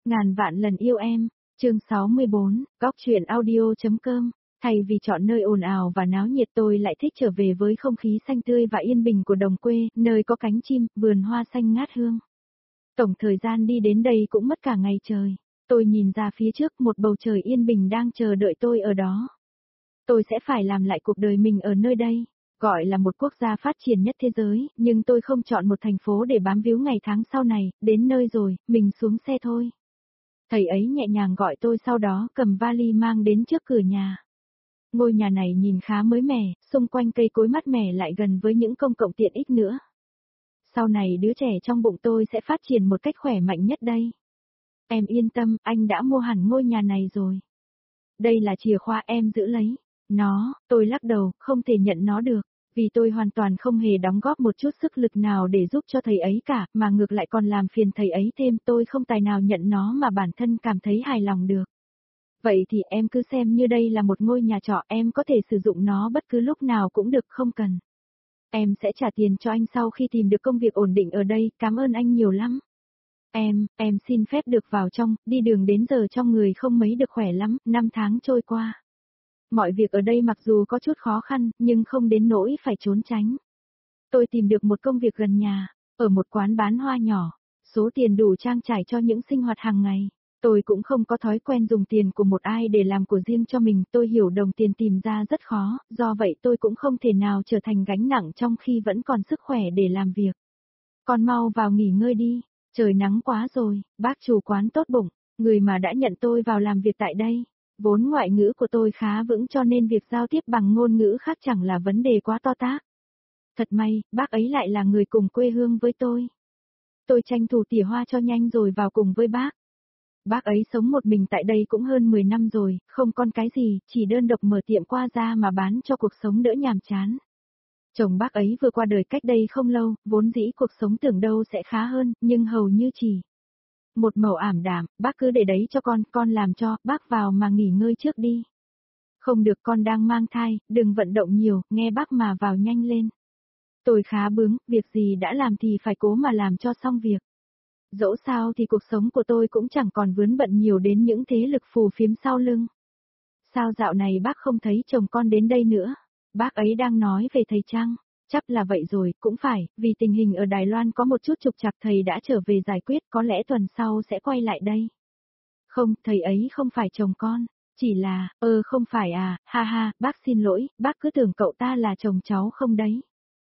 Ngàn vạn lần yêu em, chương 64, góc truyện audio.com. Thay vì chọn nơi ồn ào và náo nhiệt tôi lại thích trở về với không khí xanh tươi và yên bình của đồng quê, nơi có cánh chim, vườn hoa xanh ngát hương. Tổng thời gian đi đến đây cũng mất cả ngày trời. Tôi nhìn ra phía trước một bầu trời yên bình đang chờ đợi tôi ở đó. Tôi sẽ phải làm lại cuộc đời mình ở nơi đây. Gọi là một quốc gia phát triển nhất thế giới, nhưng tôi không chọn một thành phố để bám víu ngày tháng sau này, đến nơi rồi, mình xuống xe thôi. Thầy ấy nhẹ nhàng gọi tôi sau đó cầm vali mang đến trước cửa nhà. Ngôi nhà này nhìn khá mới mẻ, xung quanh cây cối mát mẻ lại gần với những công cộng tiện ích nữa. Sau này đứa trẻ trong bụng tôi sẽ phát triển một cách khỏe mạnh nhất đây. Em yên tâm, anh đã mua hẳn ngôi nhà này rồi. Đây là chìa khóa em giữ lấy. Nó, tôi lắc đầu, không thể nhận nó được. Vì tôi hoàn toàn không hề đóng góp một chút sức lực nào để giúp cho thầy ấy cả, mà ngược lại còn làm phiền thầy ấy thêm, tôi không tài nào nhận nó mà bản thân cảm thấy hài lòng được. Vậy thì em cứ xem như đây là một ngôi nhà trọ, em có thể sử dụng nó bất cứ lúc nào cũng được, không cần. Em sẽ trả tiền cho anh sau khi tìm được công việc ổn định ở đây, cảm ơn anh nhiều lắm. Em xin phép được vào trong, đi đường đến giờ trong người không mấy được khỏe lắm, 5 tháng trôi qua. Mọi việc ở đây mặc dù có chút khó khăn, nhưng không đến nỗi phải trốn tránh. Tôi tìm được một công việc gần nhà, ở một quán bán hoa nhỏ, số tiền đủ trang trải cho những sinh hoạt hàng ngày. Tôi cũng không có thói quen dùng tiền của một ai để làm của riêng cho mình, tôi hiểu đồng tiền tìm ra rất khó, do vậy tôi cũng không thể nào trở thành gánh nặng trong khi vẫn còn sức khỏe để làm việc. Con mau vào nghỉ ngơi đi, trời nắng quá rồi, bác chủ quán tốt bụng, người mà đã nhận tôi vào làm việc tại đây. Vốn ngoại ngữ của tôi khá vững cho nên việc giao tiếp bằng ngôn ngữ khác chẳng là vấn đề quá to tát. Thật may, bác ấy lại là người cùng quê hương với tôi. Tôi tranh thủ tỉa hoa cho nhanh rồi vào cùng với bác. Bác ấy sống một mình tại đây cũng hơn 10 năm rồi, không con cái gì, chỉ đơn độc mở tiệm qua ra mà bán cho cuộc sống đỡ nhàm chán. Chồng bác ấy vừa qua đời cách đây không lâu, vốn dĩ cuộc sống tưởng đâu sẽ khá hơn, nhưng hầu như chỉ một màu ảm đạm, bác cứ để đấy cho con làm cho, bác vào mà nghỉ ngơi trước đi. Không được, con đang mang thai, đừng vận động nhiều, nghe bác mà vào nhanh lên. Tôi khá bướng, việc gì đã làm thì phải cố mà làm cho xong việc. Dẫu sao thì cuộc sống của tôi cũng chẳng còn vướng bận nhiều đến những thế lực phù phiếm sau lưng. Sao dạo này bác không thấy chồng con đến đây nữa? Bác ấy đang nói về thầy Trăng. Chắc là vậy rồi, cũng phải, vì tình hình ở Đài Loan có một chút trục trặc, thầy đã trở về giải quyết, có lẽ tuần sau sẽ quay lại đây. Không, thầy ấy không phải chồng con, chỉ là, không phải à, ha ha, bác xin lỗi, bác cứ tưởng cậu ta là chồng cháu không đấy.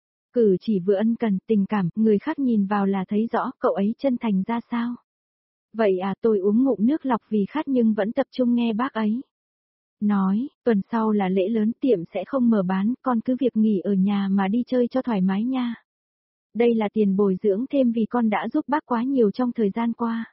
Cử chỉ vừa ân cần, tình cảm, người khác nhìn vào là thấy rõ cậu ấy chân thành ra sao. Vậy à, tôi uống ngụm nước lọc vì khát nhưng vẫn tập trung nghe bác ấy nói, tuần sau là lễ lớn, tiệm sẽ không mở bán, con cứ việc nghỉ ở nhà mà đi chơi cho thoải mái nha. Đây là tiền bồi dưỡng thêm vì con đã giúp bác quá nhiều trong thời gian qua.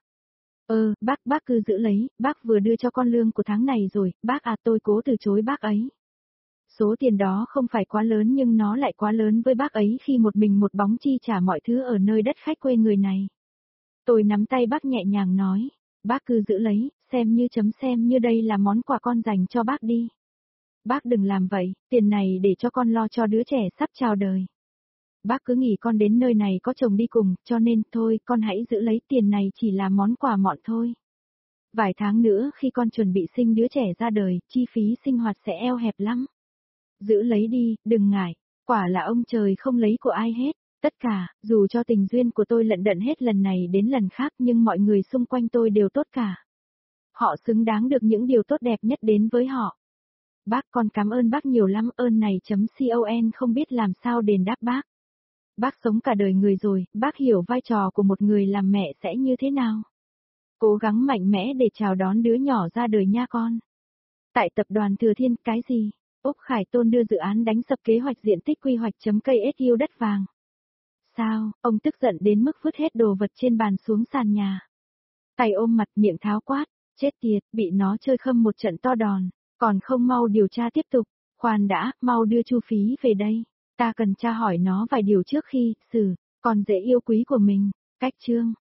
Bác cứ giữ lấy, bác vừa đưa cho con lương của tháng này rồi, bác à, tôi cố từ chối bác ấy. Số tiền đó không phải quá lớn nhưng nó lại quá lớn với bác ấy khi một mình một bóng chi trả mọi thứ ở nơi đất khách quê người này. Tôi nắm tay bác nhẹ nhàng nói, bác cứ giữ lấy, xem như đây là món quà con dành cho bác đi. Bác đừng làm vậy, tiền này để cho con lo cho đứa trẻ sắp chào đời. Bác cứ nghĩ con đến nơi này có chồng đi cùng, cho nên thôi con hãy giữ lấy, tiền này chỉ là món quà mọn thôi. Vài tháng nữa khi con chuẩn bị sinh đứa trẻ ra đời, chi phí sinh hoạt sẽ eo hẹp lắm. Giữ lấy đi, đừng ngại, quả là ông trời không lấy của ai hết. Tất cả, dù cho tình duyên của tôi lận đận hết lần này đến lần khác nhưng mọi người xung quanh tôi đều tốt cả. Họ xứng đáng được những điều tốt đẹp nhất đến với họ. Bác, con cảm ơn bác nhiều lắm, ơn này.con không biết làm sao đền đáp bác. Bác sống cả đời người rồi, bác hiểu vai trò của một người làm mẹ sẽ như thế nào. Cố gắng mạnh mẽ để chào đón đứa nhỏ ra đời nha con. Tại tập đoàn Thừa Thiên, cái gì? Úc Khải Tôn đưa dự án đánh sập kế hoạch diện tích quy hoạch.KSU đất vàng. Sao, ông tức giận đến mức vứt hết đồ vật trên bàn xuống sàn nhà. Tay ôm mặt, miệng tháo quát, chết tiệt, bị nó chơi khâm một trận to đòn, còn không mau điều tra tiếp tục, khoan đã, mau đưa Chu Phí về đây, ta cần tra hỏi nó vài điều trước khi xử con dễ yêu quý của mình. Cách chương